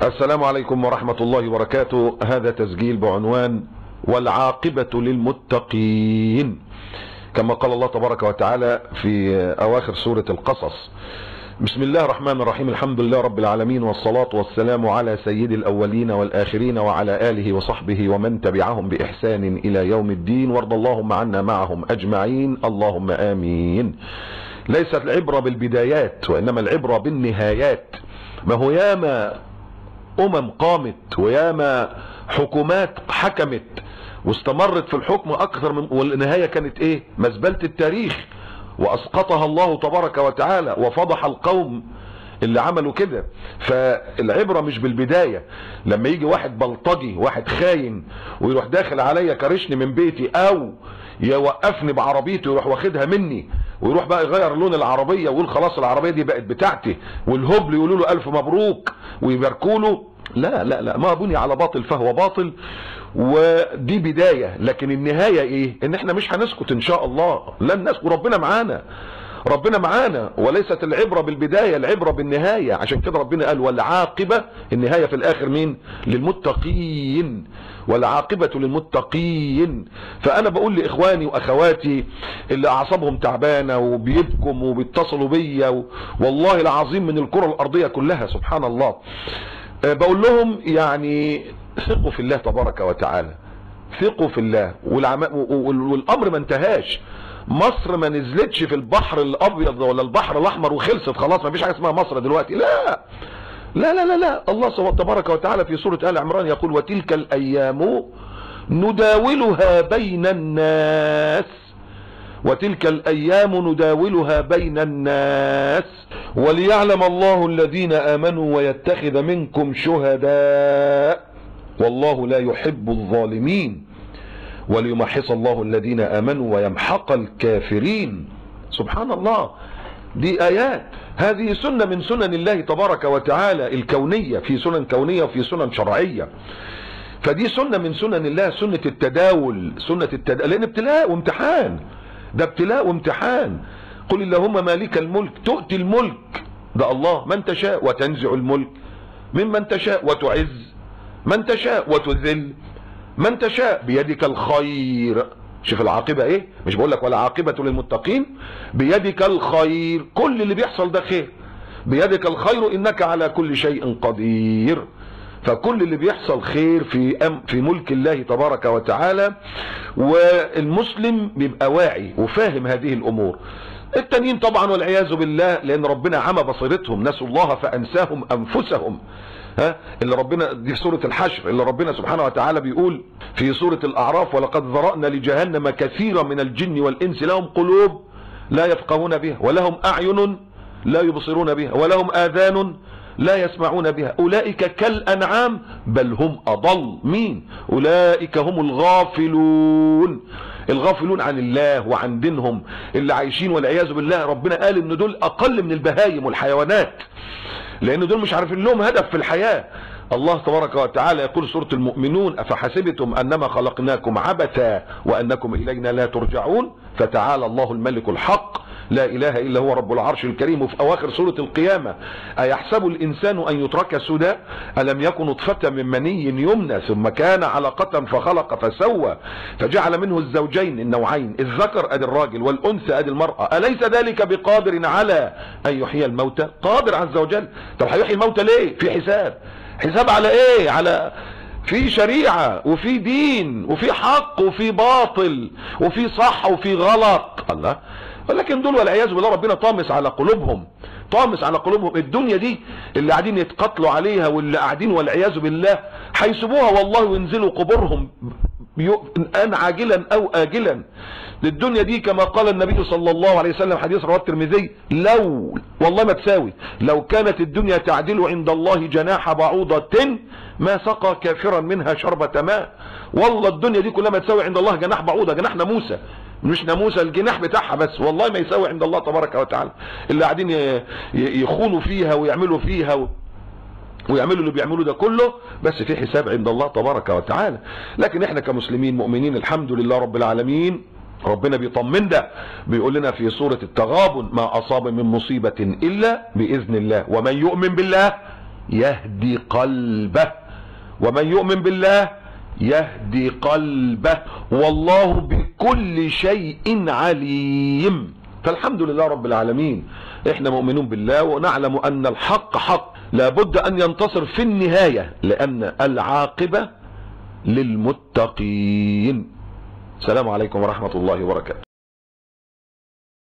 السلام عليكم ورحمة الله وبركاته. هذا تسجيل بعنوان والعاقبة للمتقين، كما قال الله تبارك وتعالى في أواخر سورة القصص. بسم الله الرحمن الرحيم، الحمد لله رب العالمين، والصلاة والسلام على سيد الأولين والآخرين وعلى آله وصحبه ومن تبعهم بإحسان إلى يوم الدين، وارض اللهم عنا معهم أجمعين، اللهم آمين. ليست العبرة بالبدايات وإنما العبرة بالنهايات. ما هو ياما قامت وياما حكومات حكمت واستمرت في الحكم اكثر من، والنهاية كانت ايه؟ مزبلة التاريخ، واسقطها الله تبارك وتعالى وفضح القوم اللي عملوا كده. فالعبرة مش بالبداية. لما يجي واحد بلطجي، واحد خاين، ويروح داخل عليا كارشني من بيتي، او يوقفني بعربيته يروح واخدها مني ويروح بقى يغير لون العربية ويقول خلاص العربية دي بقت بتاعتي، والهبل يقولوا له الف مبروك ويباركوا له. لا لا لا، ما بني على باطل فهو باطل. ودي بداية، لكن النهاية ايه؟ ان احنا مش هنسكت ان شاء الله، لن نسكت، وربنا معانا، ربنا معانا. وليست العبرة بالبداية، العبرة بالنهاية. عشان كده ربنا قال والعاقبة، النهاية في الاخر مين؟ للمتقين، والعاقبة للمتقين. فانا بقول لاخواني واخواتي اللي اعصابهم تعبانة وبيبكوا وبيتصلوا بيا، والله العظيم من الكرة الارضية كلها، سبحان الله، بقول لهم يعني ثقوا في الله تبارك وتعالى، ثقوا في الله. والامر ما انتهاش. مصر ما نزلتش في البحر الابيض ولا البحر الاحمر وخلصت خلاص، ما فيش حاجه اسمها مصر دلوقتي. لا لا لا لا, لا. الله تبارك وتعالى في سوره آل عمران يقول وتلك الايام نداولها بين الناس، وتلك الايام نداولها بين الناس وليعلم الله الذين امنوا ويتخذ منكم شهداء والله لا يحب الظالمين وليمحص الله الذين امنوا ويمحق الكافرين. سبحان الله، دي ايات. هذه سنة من سنن الله تبارك وتعالى الكونية، في سنن كونية وفي سنن شرعية. فدي سنة من سنن الله، سنة التداول، لان ابتلاء وامتحان، ده ابتلاء وامتحان. قل اللهم مالك الملك تؤتي الملك، ده الله، من تشاء، وتنزع الملك ممن تشاء، وتعز من تشاء، وتذل من تشاء، بيدك الخير. شوف العاقبة ايه؟ مش بقول لك ولا عاقبة للمتقين، بيدك الخير، كل اللي بيحصل ده خير. بيدك الخير انك على كل شيء قدير. فكل اللي بيحصل خير في ملك الله تبارك وتعالى. والمسلم بيبقى واعي وفاهم هذه الامور. التانيين طبعا والعياذ بالله، لان ربنا عمى بصيرتهم، نسوا الله فانساهم انفسهم. اللي ربنا، دي في سورة الحشر، اللي ربنا سبحانه وتعالى بيقول في سورة الاعراف ولقد ذرأنا لجهنم كثيرا من الجن والانس لهم قلوب لا يفقهون بها ولهم اعين لا يبصرون بها ولهم اذان لا يسمعون بها اولئك كالانعام بل هم اضل. مين؟ اولئك هم الغافلون، الغافلون عن الله وعن دينهم، اللي عايشين والعياذ بالله. ربنا قال ان دول اقل من البهايم والحيوانات، لان دول مش عارفين لهم هدف في الحياة. الله تبارك وتعالى يقول سورة المؤمنون افحسبتم انما خلقناكم عبثا وانكم الينا لا ترجعون فتعالى الله الملك الحق لا اله الا هو رب العرش الكريم. وفي اواخر سورة القيامة ايحسب الانسان ان يترك سدى الم يكن نطفة من مني يمنى ثم كان علقة فخلق فسوى فجعل منه الزوجين النوعين، الذكر ادي الراجل والانثى ادي المرأة، اليس ذلك بقادر على ان يحيي الموتى؟ قادر عز وجل. طب هيحيي الموتى ليه؟ في حساب. حساب على ايه؟ على في شريعة وفي دين وفي حق وفي باطل وفي صح وفي غلط. الله. ولكن دول والعياذ بالله ربنا طامس على قلوبهم، طامس على قلوبهم. الدنيا دي اللي قاعدين يتقتلوا عليها واللي قاعدين والعياذ بالله هيسيبوها والله وينزلوا قبورهم ان عاجلا او اجلا. الدنيا دي كما قال النبي صلى الله عليه وسلم حديث رواه الترمذي، لو والله ما تساوي، لو كانت الدنيا تعدل عند الله جناح بعوضة ما سقى كافرا منها شربة ماء. والله الدنيا دي كلها ما تساوي عند الله جناح بعوضة، جناح ناموسة، مش ناموسة، الجناح بتاعها بس، والله ما يساوي عند الله تبارك وتعالى. اللي قاعدين يخونوا فيها ويعملوا فيها ويعملوا اللي بيعملوا ده كله، بس في حساب عند الله تبارك وتعالى. لكن احنا كمسلمين مؤمنين الحمد لله رب العالمين، ربنا بيطمن ده، بيقول لنا في سورة التغابن ما أصاب من مصيبة إلا بإذن الله ومن يؤمن بالله يهدي قلبه، ومن يؤمن بالله يهدي قلبه، والله بكل شيء عليم. فالحمد لله رب العالمين، احنا مؤمنون بالله ونعلم ان الحق حق لابد ان ينتصر في النهاية، لان العاقبة للمتقين. السلام عليكم ورحمة الله وبركاته.